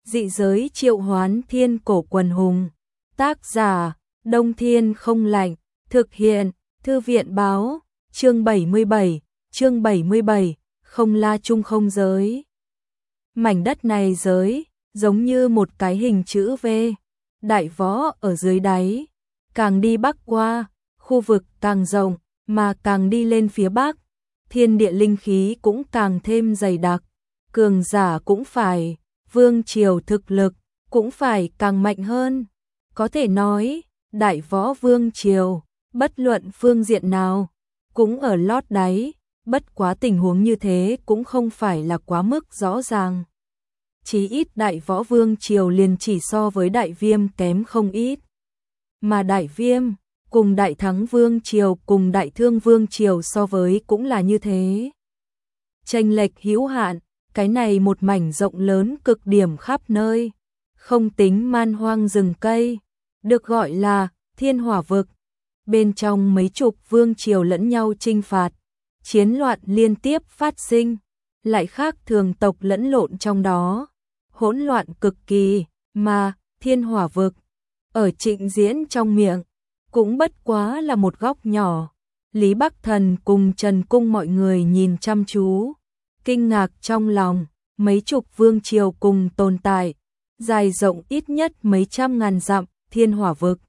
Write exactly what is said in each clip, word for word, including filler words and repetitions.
Dị giới triệu hoán thiên cổ quần hùng. Tác giả, Đông Thiên không lạnh. Thực hiện, Thư viện báo. Chương bảy mươi bảy, chương bảy mươi bảy, không la chung không giới. Mảnh đất này giới, giống như một cái hình chữ V. Đại võ ở dưới đáy. Càng đi bắc qua, khu vực càng rộng, mà càng đi lên phía bắc, thiên địa linh khí cũng càng thêm dày đặc. Cường giả cũng phải, vương triều thực lực cũng phải càng mạnh hơn. Có thể nói, đại võ vương triều, bất luận phương diện nào, cũng ở lót đáy, bất quá tình huống như thế cũng không phải là quá mức rõ ràng. Chí ít đại võ vương triều liền chỉ so với đại viêm kém không ít. Mà đại viêm, cùng đại thắng vương triều cùng đại thương vương triều so với cũng là như thế. Chênh lệch hữu hạn, cái này một mảnh rộng lớn cực điểm khắp nơi, không tính man hoang rừng cây, được gọi là thiên hỏa vực. Bên trong mấy chục vương triều lẫn nhau chinh phạt, chiến loạn liên tiếp phát sinh, lại khác thường tộc lẫn lộn trong đó, hỗn loạn cực kỳ, mà thiên hỏa vực ở Trịnh Diễn trong miệng cũng bất quá là một góc nhỏ. Lý Bắc Thần cùng Trần Cung mọi người nhìn chăm chú, kinh ngạc trong lòng, mấy chục vương triều cùng tồn tại, dài rộng ít nhất mấy trăm ngàn dặm, thiên hỏa vực.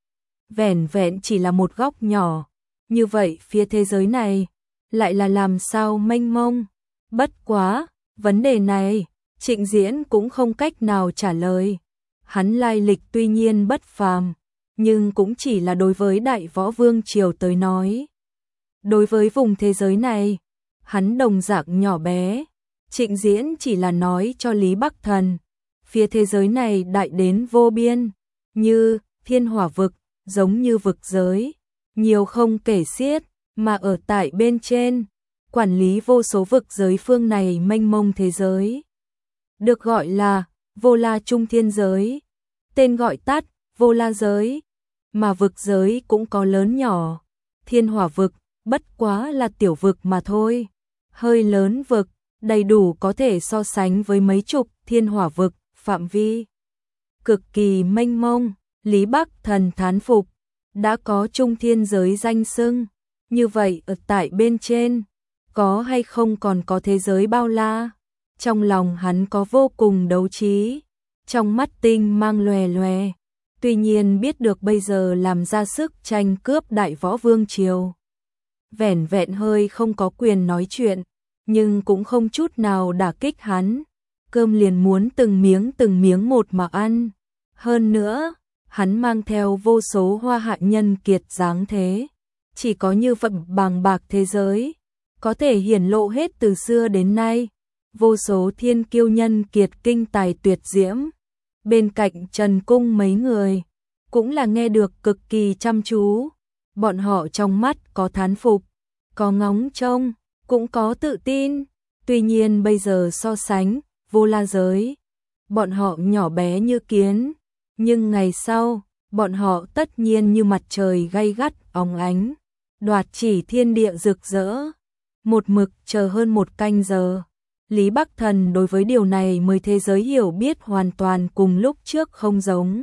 Vẻn vẹn chỉ là một góc nhỏ, như vậy phía thế giới này, lại là làm sao mênh mông. Bất quá, vấn đề này, Trịnh Diễn cũng không cách nào trả lời. Hắn lai lịch tuy nhiên bất phàm, nhưng cũng chỉ là đối với đại võ vương triều tới nói. Đối với vùng thế giới này, hắn đồng dạng nhỏ bé. Trịnh Diễn chỉ là nói cho Lý Bắc Thần, phía thế giới này đại đến vô biên, như thiên hỏa vực, giống như vực giới, nhiều không kể xiết, mà ở tại bên trên, quản lý vô số vực giới phương này mênh mông thế giới. Được gọi là vô la trung thiên giới, tên gọi tắt vô la giới, mà vực giới cũng có lớn nhỏ. Thiên hỏa vực, bất quá là tiểu vực mà thôi. Hơi lớn vực, đầy đủ có thể so sánh với mấy chục thiên hỏa vực, phạm vi cực kỳ mênh mông. Lý Bắc Thần thán phục, đã có trung thiên giới danh xưng, như vậy ở tại bên trên, có hay không còn có thế giới bao la? Trong lòng hắn có vô cùng đấu trí, trong mắt tinh mang lòe lòe, tuy nhiên biết được bây giờ làm ra sức tranh cướp đại võ vương triều. Vẻn vẹn hơi không có quyền nói chuyện, nhưng cũng không chút nào đả kích hắn, cơm liền muốn từng miếng từng miếng một mà ăn. Hơn nữa, hắn mang theo vô số hoa hạ nhân kiệt dáng thế, chỉ có như vậy bàng bạc thế giới, có thể hiển lộ hết từ xưa đến nay, vô số thiên kiêu nhân kiệt kinh tài tuyệt diễm. Bên cạnh Trần Cung mấy người, cũng là nghe được cực kỳ chăm chú, bọn họ trong mắt có thán phục, có ngóng trông, cũng có tự tin. Tuy nhiên bây giờ so sánh, vô la giới, bọn họ nhỏ bé như kiến, nhưng ngày sau, bọn họ tất nhiên như mặt trời gay gắt óng ánh, đoạt chỉ thiên địa rực rỡ. Một mực chờ hơn một canh giờ, Lý Bắc Thần đối với điều này mới thế giới hiểu biết hoàn toàn cùng lúc trước không giống.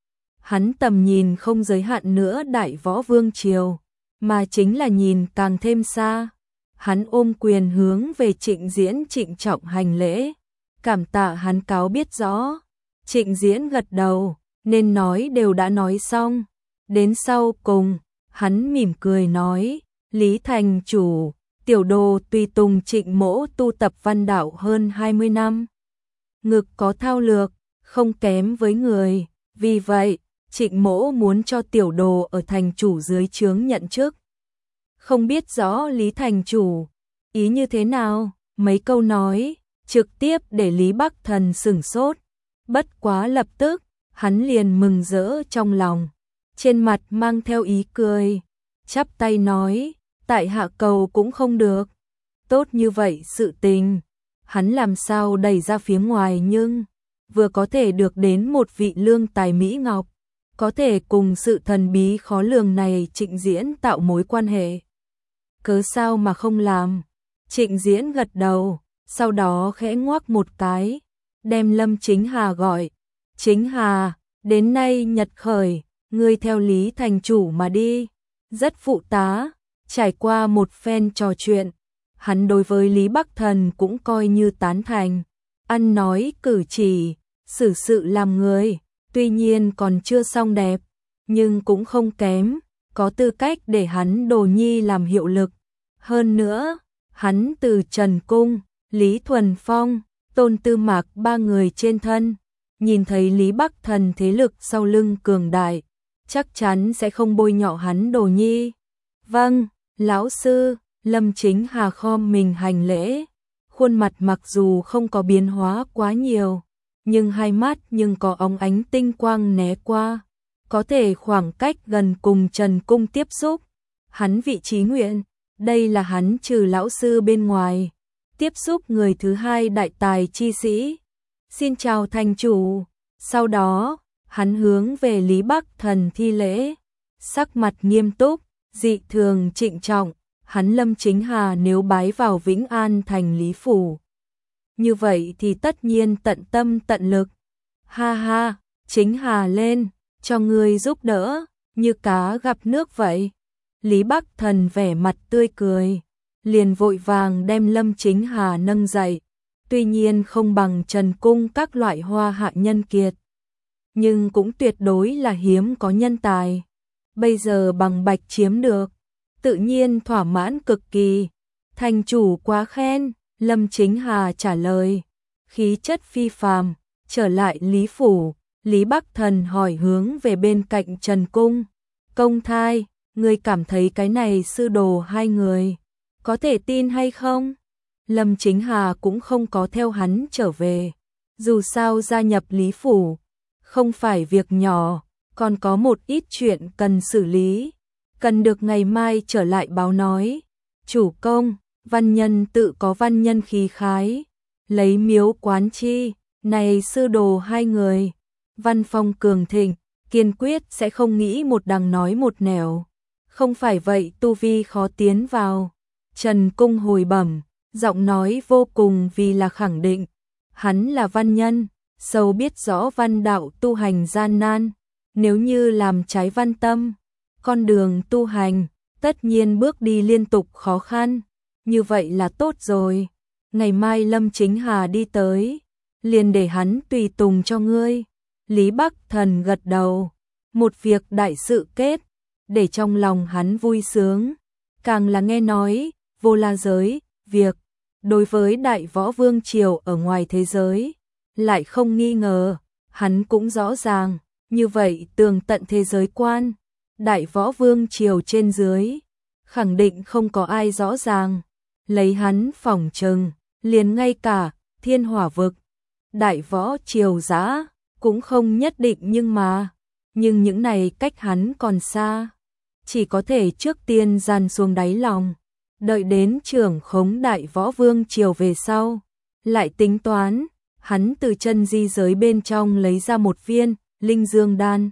Hắn tầm nhìn không giới hạn nữa đại võ vương triều, mà chính là nhìn càng thêm xa. Hắn ôm quyền hướng về Trịnh Diễn trịnh trọng hành lễ, cảm tạ hắn cáo biết rõ. Trịnh Diễn gật đầu, nên nói đều đã nói xong. Đến sau cùng, hắn mỉm cười nói, Lý thành chủ, tiểu đồ tùy tùng Trịnh mỗ tu tập văn đạo hơn hai mươi năm. Ngực có thao lược, không kém với người, vì vậy, Trịnh mỗ muốn cho tiểu đồ ở thành chủ dưới trướng nhận chức. Không biết rõ Lý thành chủ, ý như thế nào? Mấy câu nói, trực tiếp để Lý Bắc Thần sửng sốt. Bất quá lập tức, hắn liền mừng rỡ trong lòng, trên mặt mang theo ý cười, chắp tay nói, tại hạ cầu cũng không được. Tốt như vậy sự tình, hắn làm sao đẩy ra phía ngoài, nhưng vừa có thể được đến một vị lương tài mỹ ngọc, có thể cùng sự thần bí khó lường này Trịnh Diễn tạo mối quan hệ. Cớ sao mà không làm? Trịnh Diễn gật đầu, sau đó khẽ ngoác một cái, đem Lâm Chính Hà gọi. Chính Hà, đến nay nhật khởi, ngươi theo Lý thành chủ mà đi. Rất phụ tá, trải qua một phen trò chuyện, hắn đối với Lý Bắc Thần cũng coi như tán thành. Ăn nói cử chỉ, xử sự làm người, tuy nhiên còn chưa xong đẹp, nhưng cũng không kém, có tư cách để hắn đồ nhi làm hiệu lực. Hơn nữa, hắn từ Trần Cung, Lý Thuần Phong, Tôn Tư Mạc ba người trên thân, nhìn thấy Lý Bắc Thần thế lực sau lưng cường đại, chắc chắn sẽ không bôi nhọ hắn đồ nhi. Vâng, lão sư. Lâm Chính Hà khom mình hành lễ, khuôn mặt mặc dù không có biến hóa quá nhiều, nhưng hai mắt nhưng có óng ánh tinh quang né qua, có thể khoảng cách gần cùng Trần Cung tiếp xúc. Hắn vị trí nguyện, đây là hắn trừ lão sư bên ngoài, tiếp xúc người thứ hai đại tài chi sĩ. Xin chào thành chủ. Sau đó, hắn hướng về Lý Bắc Thần thi lễ, sắc mặt nghiêm túc, dị thường trịnh trọng. Hắn Lâm Chính Hà nếu bái vào Vĩnh An thành Lý phủ, như vậy thì tất nhiên tận tâm tận lực. Ha ha, Chính Hà lên, cho ngươi giúp đỡ, như cá gặp nước vậy. Lý Bắc Thần vẻ mặt tươi cười, liền vội vàng đem Lâm Chính Hà nâng dậy. Tuy nhiên không bằng Trần Cung các loại hoa hạ nhân kiệt, nhưng cũng tuyệt đối là hiếm có nhân tài. Bây giờ bằng bạch chiếm được, tự nhiên thỏa mãn cực kỳ. Thành chủ quá khen, Lâm Chính Hà trả lời, khí chất phi phàm. Trở lại Lý phủ, Lý Bắc Thần hỏi hướng về bên cạnh Trần Cung. Công thai, ngươi cảm thấy cái này sư đồ hai người, có thể tin hay không? Lâm Chính Hà cũng không có theo hắn trở về. Dù sao gia nhập Lý phủ, không phải việc nhỏ, còn có một ít chuyện cần xử lý. Cần được ngày mai trở lại báo nói. Chủ công, văn nhân tự có văn nhân khí khái, lấy miếu quán chi, này sư đồ hai người, văn phong cường thịnh, kiên quyết sẽ không nghĩ một đằng nói một nẻo. Không phải vậy tu vi khó tiến vào. Trần Cung hồi bẩm, giọng nói vô cùng vì là khẳng định. Hắn là văn nhân, sâu biết rõ văn đạo tu hành gian nan. Nếu như làm trái văn tâm, con đường tu hành, tất nhiên bước đi liên tục khó khăn. Như vậy là tốt rồi. Ngày mai Lâm Chính Hà đi tới, liền để hắn tùy tùng cho ngươi. Lý Bắc Thần gật đầu. Một việc đại sự kết, để trong lòng hắn vui sướng. Càng là nghe nói, vô la giới, việc, đối với đại võ vương triều ở ngoài thế giới, lại không nghi ngờ, hắn cũng rõ ràng. Như vậy tường tận thế giới quan, đại võ vương triều trên dưới, khẳng định không có ai rõ ràng. Lấy hắn phỏng chừng, liền ngay cả thiên hỏa vực, đại võ triều giã, cũng không nhất định nhưng mà, nhưng những này cách hắn còn xa. Chỉ có thể trước tiên dàn xuống đáy lòng, đợi đến trưởng khống đại võ vương triều về sau, lại tính toán. Hắn từ chân di giới bên trong lấy ra một viên linh dương đan.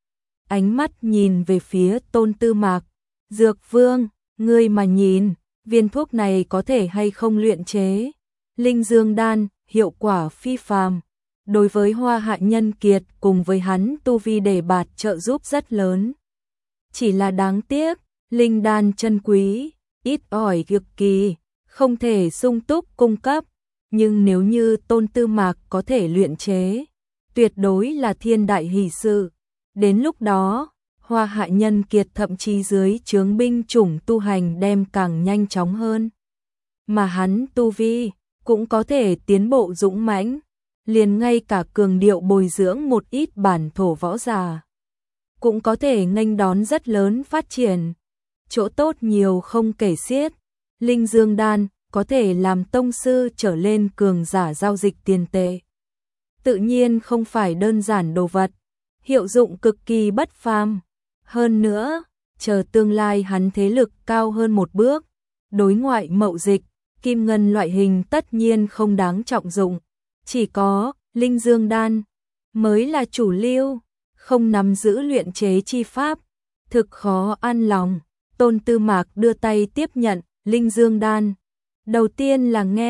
Ánh mắt nhìn về phía Tôn Tư Mạc. Dược vương, ngươi mà nhìn, viên thuốc này có thể hay không luyện chế. Linh dương đan, hiệu quả phi phàm. Đối với hoa hạ nhân kiệt cùng với hắn tu vi đề bạt trợ giúp rất lớn. Chỉ là đáng tiếc, linh đan chân quý, ít ỏi cực kỳ, không thể sung túc cung cấp. Nhưng nếu như Tôn Tư Mạc có thể luyện chế, tuyệt đối là thiên đại hỷ sự. Đến lúc đó, hoa hạ nhân kiệt thậm chí dưới chướng binh chủng tu hành đem càng nhanh chóng hơn. Mà hắn tu vi, cũng có thể tiến bộ dũng mãnh, liền ngay cả cường điệu bồi dưỡng một ít bản thổ võ giả, cũng có thể nghênh đón rất lớn phát triển. Chỗ tốt nhiều không kể xiết. Linh dương đan có thể làm tông sư trở lên cường giả giao dịch tiền tệ. Tự nhiên không phải đơn giản đồ vật, hiệu dụng cực kỳ bất phàm. Hơn nữa, chờ tương lai hắn thế lực cao hơn một bước, đối ngoại mậu dịch, kim ngân loại hình tất nhiên không đáng trọng dụng. Chỉ có linh dương đan mới là chủ lưu, không nắm giữ luyện chế chi pháp, thực khó an lòng. Tôn Tư Mạc đưa tay tiếp nhận linh dương đan. Đầu tiên là nghe,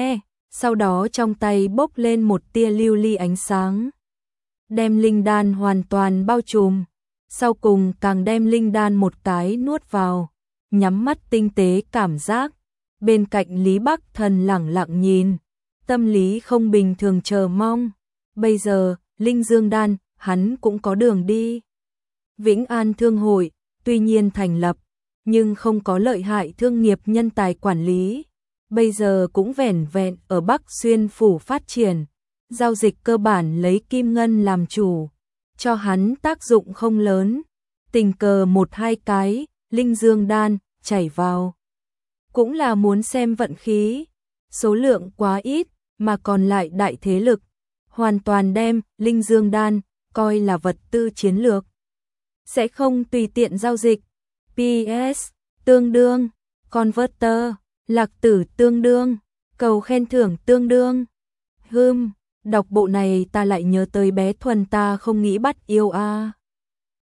sau đó trong tay bốc lên một tia lưu ly ánh sáng, đem linh đan hoàn toàn bao trùm, sau cùng càng đem linh đan một cái nuốt vào, nhắm mắt tinh tế cảm giác. Bên cạnh Lý Bắc Thần lẳng lặng nhìn, tâm lý không bình thường chờ mong. Bây giờ, linh dương đan, hắn cũng có đường đi. Vĩnh An Thương hội, tuy nhiên thành lập, nhưng không có lợi hại thương nghiệp nhân tài quản lý. Bây giờ cũng vẻn vẹn ở Bắc Xuyên phủ phát triển, giao dịch cơ bản lấy kim ngân làm chủ, cho hắn tác dụng không lớn. Tình cờ một hai cái, linh dương đan, chảy vào. Cũng là muốn xem vận khí, số lượng quá ít, mà còn lại đại thế lực, hoàn toàn đem linh dương đan coi là vật tư chiến lược, sẽ không tùy tiện giao dịch. pê ét tương đương, converter, lạc tử tương đương, cầu khen thưởng tương đương. Hừm, đọc bộ này ta lại nhớ tới bé Thuần ta không nghĩ bắt yêu a. À.